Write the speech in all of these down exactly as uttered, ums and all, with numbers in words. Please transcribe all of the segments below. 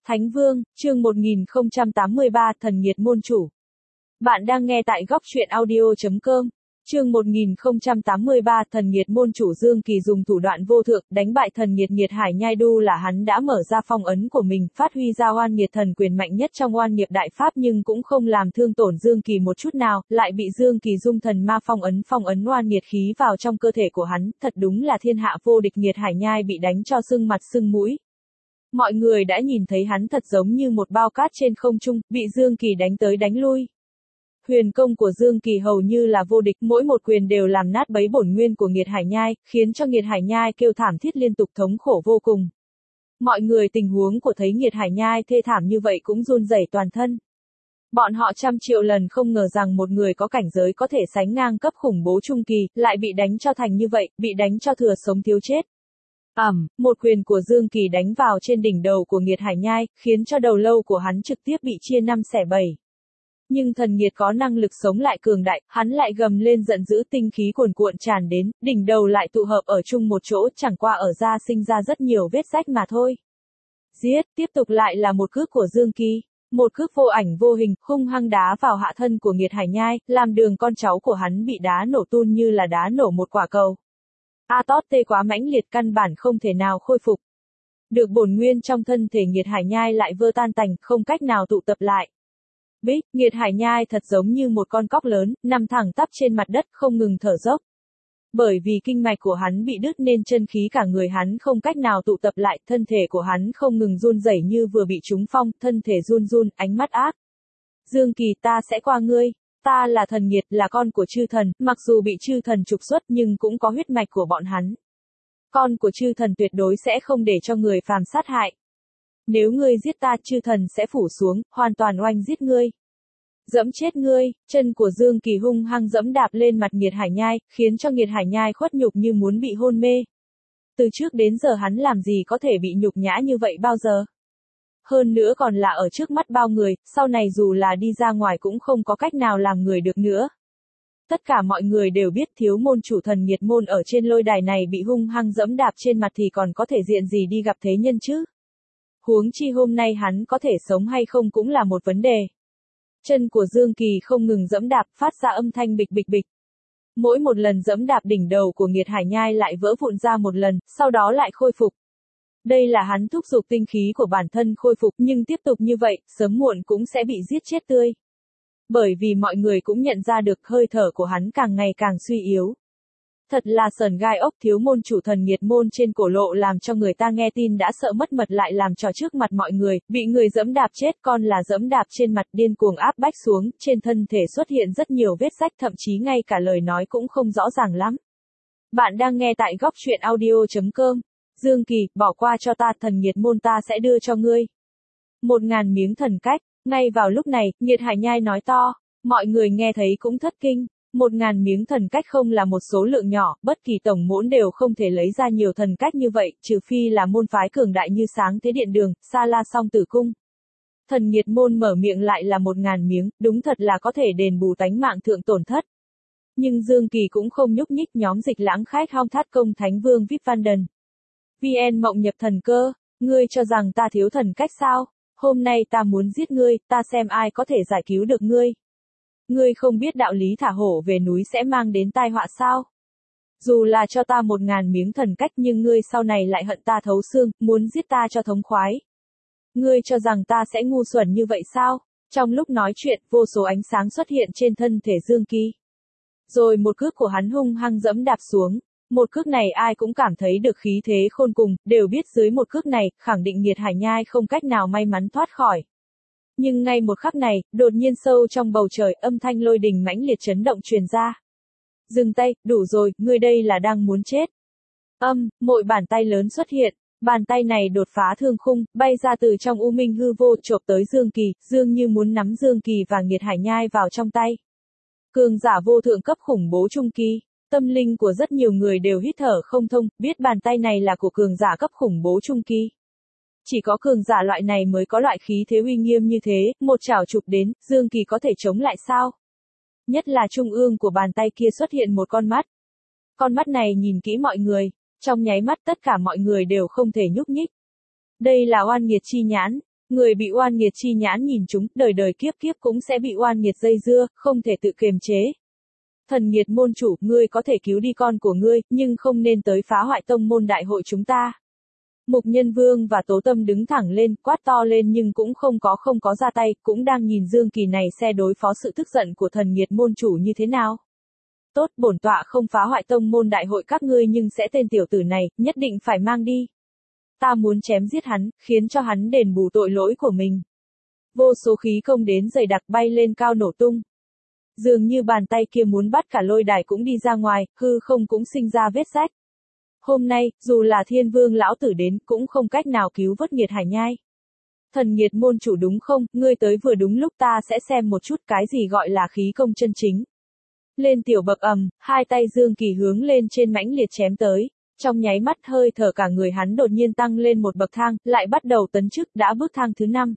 Thánh Vương, chương một nghìn không trăm tám mươi ba, Thần Nghiệt Môn Chủ. Bạn đang nghe tại góc truyện audio chấm com. Chương một nghìn không trăm tám mươi ba, Thần Nghiệt Môn Chủ. Dương Kỳ dùng thủ đoạn vô thượng, đánh bại thần nghiệt nghiệt hải nhai đu là hắn đã mở ra phong ấn của mình, phát huy ra oan nghiệt thần quyền mạnh nhất trong oan nghiệp đại pháp, nhưng cũng không làm thương tổn Dương Kỳ một chút nào, lại bị Dương Kỳ dung thần ma phong ấn phong ấn oan nghiệt khí vào trong cơ thể của hắn, thật đúng là thiên hạ vô địch. Nghiệt hải nhai bị đánh cho sưng mặt sưng mũi. Mọi người đã nhìn thấy hắn thật giống như một bao cát trên không trung, bị Dương Kỳ đánh tới đánh lui. Huyền công của Dương Kỳ hầu như là vô địch, mỗi một quyền đều làm nát bấy bổn nguyên của nghiệt hải nhai, khiến cho nghiệt hải nhai kêu thảm thiết liên tục, thống khổ vô cùng. Mọi người tình huống của thấy nghiệt hải nhai thê thảm như vậy cũng run rẩy toàn thân. Bọn họ trăm triệu lần không ngờ rằng một người có cảnh giới có thể sánh ngang cấp khủng bố trung kỳ, lại bị đánh cho thành như vậy, bị đánh cho thừa sống thiếu chết. Ầm, um, một quyền của Dương Kỳ đánh vào trên đỉnh đầu của nghiệt hải nhai, khiến cho đầu lâu của hắn trực tiếp bị chia năm xẻ bảy. Nhưng thần nghiệt có năng lực sống lại cường đại, hắn lại gầm lên giận dữ, tinh khí cuồn cuộn tràn đến, đỉnh đầu lại tụ hợp ở chung một chỗ, chẳng qua ở da sinh ra rất nhiều vết rách mà thôi. Giết, tiếp tục lại là một cước của Dương Kỳ. Một cước vô ảnh vô hình, hung hăng đá vào hạ thân của nghiệt hải nhai, làm đường con cháu của hắn bị đá nổ tun như là đá nổ một quả cầu. A tót tê quá mãnh liệt, căn bản không thể nào khôi phục. Được bổn nguyên trong thân thể nghiệt hải nhai lại vơ tan tành, không cách nào tụ tập lại. Bích, nghiệt hải nhai thật giống như một con cóc lớn, nằm thẳng tắp trên mặt đất không ngừng thở dốc. Bởi vì kinh mạch của hắn bị đứt nên chân khí cả người hắn không cách nào tụ tập lại, thân thể của hắn không ngừng run rẩy như vừa bị trúng phong, thân thể run run, ánh mắt ác. Dương Kỳ, ta sẽ qua ngươi. Ta là thần nghiệt, là con của chư thần, mặc dù bị chư thần trục xuất nhưng cũng có huyết mạch của bọn hắn. Con của chư thần tuyệt đối sẽ không để cho người phàm sát hại. Nếu ngươi giết ta, chư thần sẽ phủ xuống, hoàn toàn oanh giết ngươi. Dẫm chết ngươi. Chân của Dương Kỳ hung hăng dẫm đạp lên mặt nghiệt hải nhai, khiến cho nghiệt hải nhai khuất nhục như muốn bị hôn mê. Từ trước đến giờ hắn làm gì có thể bị nhục nhã như vậy bao giờ. Hơn nữa còn là ở trước mắt bao người, sau này dù là đi ra ngoài cũng không có cách nào làm người được nữa. Tất cả mọi người đều biết thiếu môn chủ thần nghiệt môn ở trên lôi đài này bị hung hăng dẫm đạp trên mặt thì còn có thể diện gì đi gặp thế nhân chứ. Huống chi hôm nay hắn có thể sống hay không cũng là một vấn đề. Chân của Dương Kỳ không ngừng dẫm đạp, phát ra âm thanh bịch bịch bịch. Mỗi một lần dẫm đạp đỉnh đầu của nghiệt hải nhai lại vỡ vụn ra một lần, sau đó lại khôi phục. Đây là hắn thúc giục tinh khí của bản thân khôi phục, nhưng tiếp tục như vậy, sớm muộn cũng sẽ bị giết chết tươi. Bởi vì mọi người cũng nhận ra được hơi thở của hắn càng ngày càng suy yếu. Thật là sờn gai ốc, thiếu môn chủ thần nghiệt môn trên cổ lộ làm cho người ta nghe tin đã sợ mất mật, lại làm trò trước mặt mọi người, bị người dẫm đạp chết, con là dẫm đạp trên mặt, điên cuồng áp bách xuống, trên thân thể xuất hiện rất nhiều vết rách, thậm chí ngay cả lời nói cũng không rõ ràng lắm. Bạn đang nghe tại góc truyện audio chấm com. Dương Kỳ, bỏ qua cho ta, thần nghiệt môn ta sẽ đưa cho ngươi một ngàn miếng thần cách. Ngay vào lúc này, nghiệt hải nhai nói to, mọi người nghe thấy cũng thất kinh. Một ngàn miếng thần cách không là một số lượng nhỏ, bất kỳ tổng mỗn đều không thể lấy ra nhiều thần cách như vậy, trừ phi là môn phái cường đại như Sáng Thế Điện Đường, Sa La Song Tử Cung. Thần nghiệt môn mở miệng lại là một ngàn miếng, đúng thật là có thể đền bù tánh mạng thượng tổn thất. Nhưng Dương Kỳ cũng không nhúc nhích. Nhóm Dịch Lãng Khách Hong Thát Công Thánh Vương vê i pê Vanden. vê en Mộng Nhập Thần Cơ, ngươi cho rằng ta thiếu thần cách sao? Hôm nay ta muốn giết ngươi, ta xem ai có thể giải cứu được ngươi. Ngươi không biết đạo lý thả hổ về núi sẽ mang đến tai họa sao? Dù là cho ta một ngàn miếng thần cách nhưng ngươi sau này lại hận ta thấu xương, muốn giết ta cho thống khoái. Ngươi cho rằng ta sẽ ngu xuẩn như vậy sao? Trong lúc nói chuyện, vô số ánh sáng xuất hiện trên thân thể Dương Kỳ. Rồi một cước của hắn hung hăng dẫm đạp xuống. Một cước này ai cũng cảm thấy được khí thế khôn cùng, đều biết dưới một cước này, khẳng định nghiệt hải nhai không cách nào may mắn thoát khỏi. Nhưng ngay một khắc này, đột nhiên sâu trong bầu trời, âm thanh lôi đình mãnh liệt chấn động truyền ra. Dừng tay, đủ rồi, ngươi đây là đang muốn chết. Âm, mỗi bàn tay lớn xuất hiện, bàn tay này đột phá thương khung, bay ra từ trong u minh hư vô, chộp tới Dương Kỳ, dường như muốn nắm Dương Kỳ và nghiệt hải nhai vào trong tay. Cường giả vô thượng cấp khủng bố trung kỳ. Tâm linh của rất nhiều người đều hít thở không thông, biết bàn tay này là của cường giả cấp khủng bố trung kỳ. Chỉ có cường giả loại này mới có loại khí thế uy nghiêm như thế, một chảo chụp đến, Dương Kỳ có thể chống lại sao? Nhất là trung ương của bàn tay kia xuất hiện một con mắt. Con mắt này nhìn kỹ mọi người, trong nháy mắt tất cả mọi người đều không thể nhúc nhích. Đây là oan nghiệt chi nhãn, Người bị oan nghiệt chi nhãn nhìn chúng, đời đời kiếp kiếp cũng sẽ bị oan nghiệt dây dưa, không thể tự kiềm chế. Thần nghiệt môn chủ, ngươi có thể cứu đi con của ngươi, nhưng không nên tới phá hoại tông môn đại hội chúng ta. Mục Nhân Vương và Tố Tâm đứng thẳng lên, quát to lên nhưng cũng không có không có ra tay, cũng đang nhìn Dương Kỳ này xe đối phó sự tức giận của thần nghiệt môn chủ như thế nào. Tốt, bổn tọa không phá hoại tông môn đại hội các ngươi nhưng sẽ tên tiểu tử này, nhất định phải mang đi. Ta muốn chém giết hắn, khiến cho hắn đền bù tội lỗi của mình. Vô số khí công đến dày đặc bay lên cao nổ tung. Dường như bàn tay kia muốn bắt cả lôi đài cũng đi ra ngoài, hư không cũng sinh ra vết rách. Hôm nay, dù là Thiên Vương lão tử đến, cũng không cách nào cứu vớt Nghiệt Hải Nhai. Thần nghiệt môn chủ đúng không, ngươi tới vừa đúng lúc ta sẽ xem một chút cái gì gọi là khí công chân chính. Lên tiểu bậc ầm, hai tay Dương Kỳ hướng lên trên mãnh liệt chém tới. Trong nháy mắt hơi thở cả người hắn đột nhiên tăng lên một bậc thang, lại bắt đầu tấn chức đã bước thang thứ năm.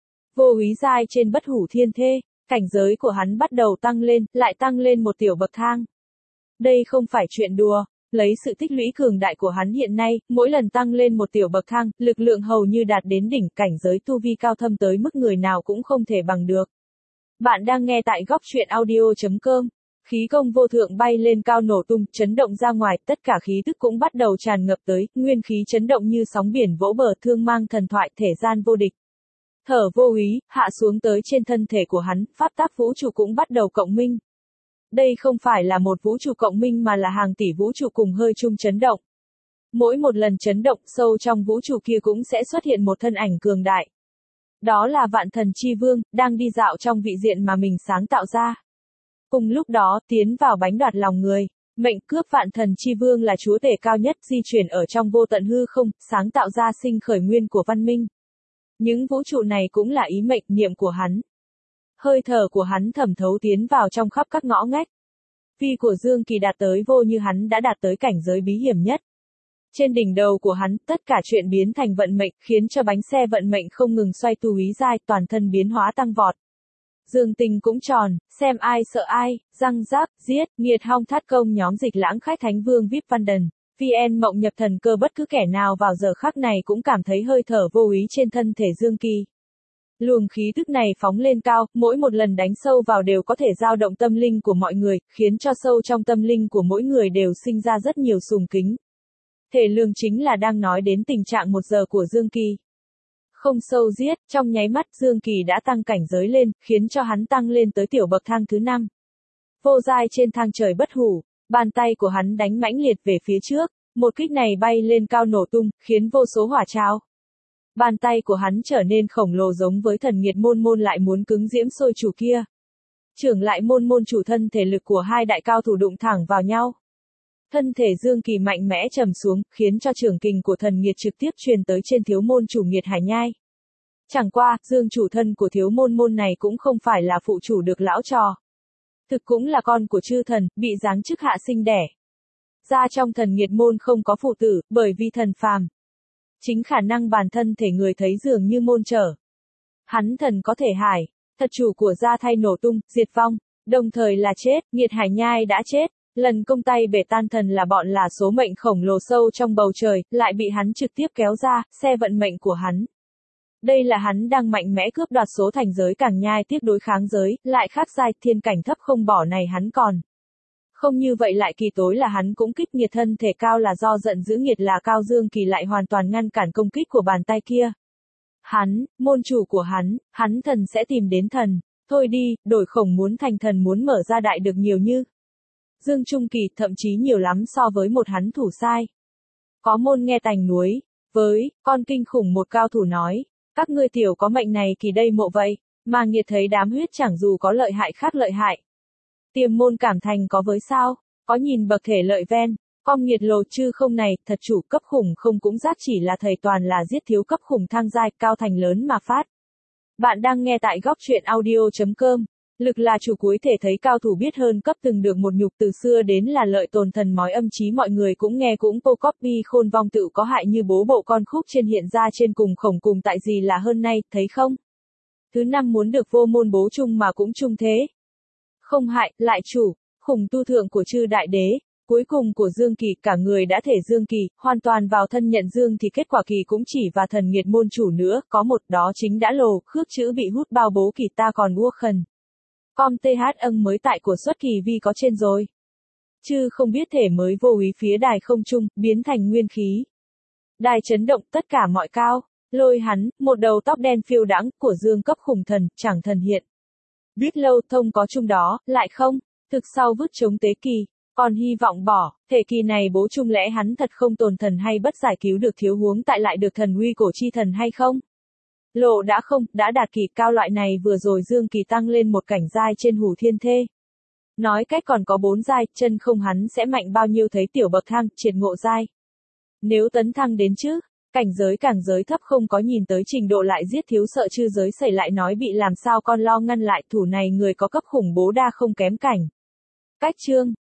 Vô úy giai trên bất hủ thiên thê, cảnh giới của hắn bắt đầu tăng lên, lại tăng lên một tiểu bậc thang. Đây không phải chuyện đùa, lấy sự tích lũy cường đại của hắn hiện nay, mỗi lần tăng lên một tiểu bậc thang, lực lượng hầu như đạt đến đỉnh, cảnh giới tu vi cao thâm tới mức người nào cũng không thể bằng được. Bạn đang nghe tại góc truyện audio chấm com. Khí công vô thượng bay lên cao nổ tung, chấn động ra ngoài, tất cả khí tức cũng bắt đầu tràn ngập tới, nguyên khí chấn động như sóng biển vỗ bờ, thương mang thần thoại, thể gian vô địch. Thở vô úy, hạ xuống tới trên thân thể của hắn, pháp tắc vũ trụ cũng bắt đầu cộng minh. Đây không phải là một vũ trụ cộng minh mà là hàng tỷ vũ trụ cùng hơi chung chấn động. Mỗi một lần chấn động, sâu trong vũ trụ kia cũng sẽ xuất hiện một thân ảnh cường đại. Đó là Vạn Thần Chi Vương, đang đi dạo trong vị diện mà mình sáng tạo ra. Cùng lúc đó, tiến vào bánh đoạt lòng người, mệnh cướp Vạn Thần Chi Vương là chúa tể cao nhất di chuyển ở trong vô tận hư không, sáng tạo ra sinh khởi nguyên của văn minh. Những vũ trụ này cũng là ý mệnh niệm của hắn. Hơi thở của hắn thẩm thấu tiến vào trong khắp các ngõ ngách. Vi của Dương Kỳ đạt tới vô như hắn đã đạt tới cảnh giới bí hiểm nhất. Trên đỉnh đầu của hắn, tất cả chuyện biến thành vận mệnh, khiến cho bánh xe vận mệnh không ngừng xoay tu úy giai, toàn thân biến hóa tăng vọt. Dương tình cũng tròn, xem ai sợ ai, răng rác, giết, nghiệt hong thát công nhóm dịch lãng khách thánh vương vê i pê Văn Đần, vê en mộng nhập thần cơ bất cứ kẻ nào vào giờ khắc này cũng cảm thấy hơi thở vô úy trên thân thể Dương Kỳ. Luồng khí tức này phóng lên cao, mỗi một lần đánh sâu vào đều có thể dao động tâm linh của mọi người, khiến cho sâu trong tâm linh của mỗi người đều sinh ra rất nhiều sùng kính. Thể lương chính là đang nói đến tình trạng một giờ của Dương Kỳ. Không sâu giết, trong nháy mắt Dương Kỳ đã tăng cảnh giới lên, khiến cho hắn tăng lên tới tiểu bậc thang thứ năm. Vô giai trên thang trời bất hủ, bàn tay của hắn đánh mãnh liệt về phía trước, một kích này bay lên cao nổ tung, khiến vô số hỏa trào. Bàn tay của hắn trở nên khổng lồ giống với thần nghiệt môn môn lại muốn cứng diễm sôi chủ kia. Trưởng lại môn môn chủ thân thể lực của hai đại cao thủ đụng thẳng vào nhau. Thân thể Dương Kỳ mạnh mẽ trầm xuống, khiến cho trưởng kình của thần nghiệt trực tiếp truyền tới trên thiếu môn chủ Nghiệt Hải Nhai. Chẳng qua, Dương chủ thân của thiếu môn môn này cũng không phải là phụ chủ được lão trò. Thực cũng là con của chư thần, bị giáng chức hạ sinh đẻ. Ra trong thần nghiệt môn không có phụ tử, bởi vì thần phàm. Chính khả năng bản thân thể người thấy dường như môn trở. Hắn thần có thể hải, thật chủ của gia thay nổ tung, diệt vong, đồng thời là chết, Nghiệt Hải Nhai đã chết. Lần công tay bể tan thần là bọn là số mệnh khổng lồ sâu trong bầu trời, lại bị hắn trực tiếp kéo ra, xe vận mệnh của hắn. Đây là hắn đang mạnh mẽ cướp đoạt số thành giới càng nhai tiếp đối kháng giới, lại khác giai thiên cảnh thấp không bỏ này hắn còn. Không như vậy lại kỳ tối là hắn cũng kích nghiệt thân thể cao là do giận dữ nghiệt là cao Dương Kỳ lại hoàn toàn ngăn cản công kích của bàn tay kia. Hắn, môn chủ của hắn, hắn thần sẽ tìm đến thần, thôi đi, đổi khổng muốn thành thần muốn mở ra đại được nhiều như. Dương Trung Kỳ thậm chí nhiều lắm so với một hắn thủ sai. Có môn nghe tành núi, với, con kinh khủng một cao thủ nói, các ngươi tiểu có mệnh này kỳ đây mộ vậy, mà nghiệt thấy đám huyết chẳng dù có lợi hại khác lợi hại. Tiềm môn cảm thành có với sao, có nhìn bậc thể lợi ven, con nghiệt lồ chư không này, thật chủ cấp khủng không cũng giác chỉ là thầy toàn là giết thiếu cấp khủng thang giai cao thành lớn mà phát. Bạn đang nghe tại góc truyện audio chấm com. Lực là chủ cuối thể thấy cao thủ biết hơn cấp từng được một nhục từ xưa đến là lợi tồn thần mói âm chí mọi người cũng nghe cũng po copy khôn vong tự có hại như bố bộ con khúc trên hiện ra trên cùng khổng cùng tại gì là hơn nay, thấy không? Thứ năm muốn được vô môn bố chung mà cũng chung thế. Không hại, lại chủ, khủng tu thượng của chư đại đế, cuối cùng của Dương Kỳ, cả người đã thể Dương Kỳ, hoàn toàn vào thân nhận Dương thì kết quả Kỳ cũng chỉ và thần nghiệt môn chủ nữa, có một đó chính đã lồ, khước chữ bị hút bao bố Kỳ ta còn uốc khẩn. Com th âng mới tại của xuất Kỳ vi có trên rồi. Chứ không biết thể mới vô úy phía đài không trung, biến thành nguyên khí. Đài chấn động tất cả mọi cao, lôi hắn, một đầu tóc đen phiêu đãng của Dương cấp khủng thần, chẳng thần hiện. Biết lâu thông có chung đó, lại không, thực sau vứt chống tế Kỳ. Còn hy vọng bỏ, thể Kỳ này bố chung lẽ hắn thật không tồn thần hay bất giải cứu được thiếu huống tại lại được thần uy cổ chi thần hay không? Lộ đã không, đã đạt kỳ cao loại này vừa rồi Dương Kỳ tăng lên một cảnh giai trên hủ thiên thê. Nói cách còn có bốn giai, chân không hắn sẽ mạnh bao nhiêu thấy tiểu bậc thang, triệt ngộ giai. Nếu tấn thăng đến chứ, cảnh giới càng giới thấp không có nhìn tới trình độ lại giết thiếu sợ chư giới xảy lại nói bị làm sao con lo ngăn lại thủ này người có cấp khủng bố đa không kém cảnh. Cách chương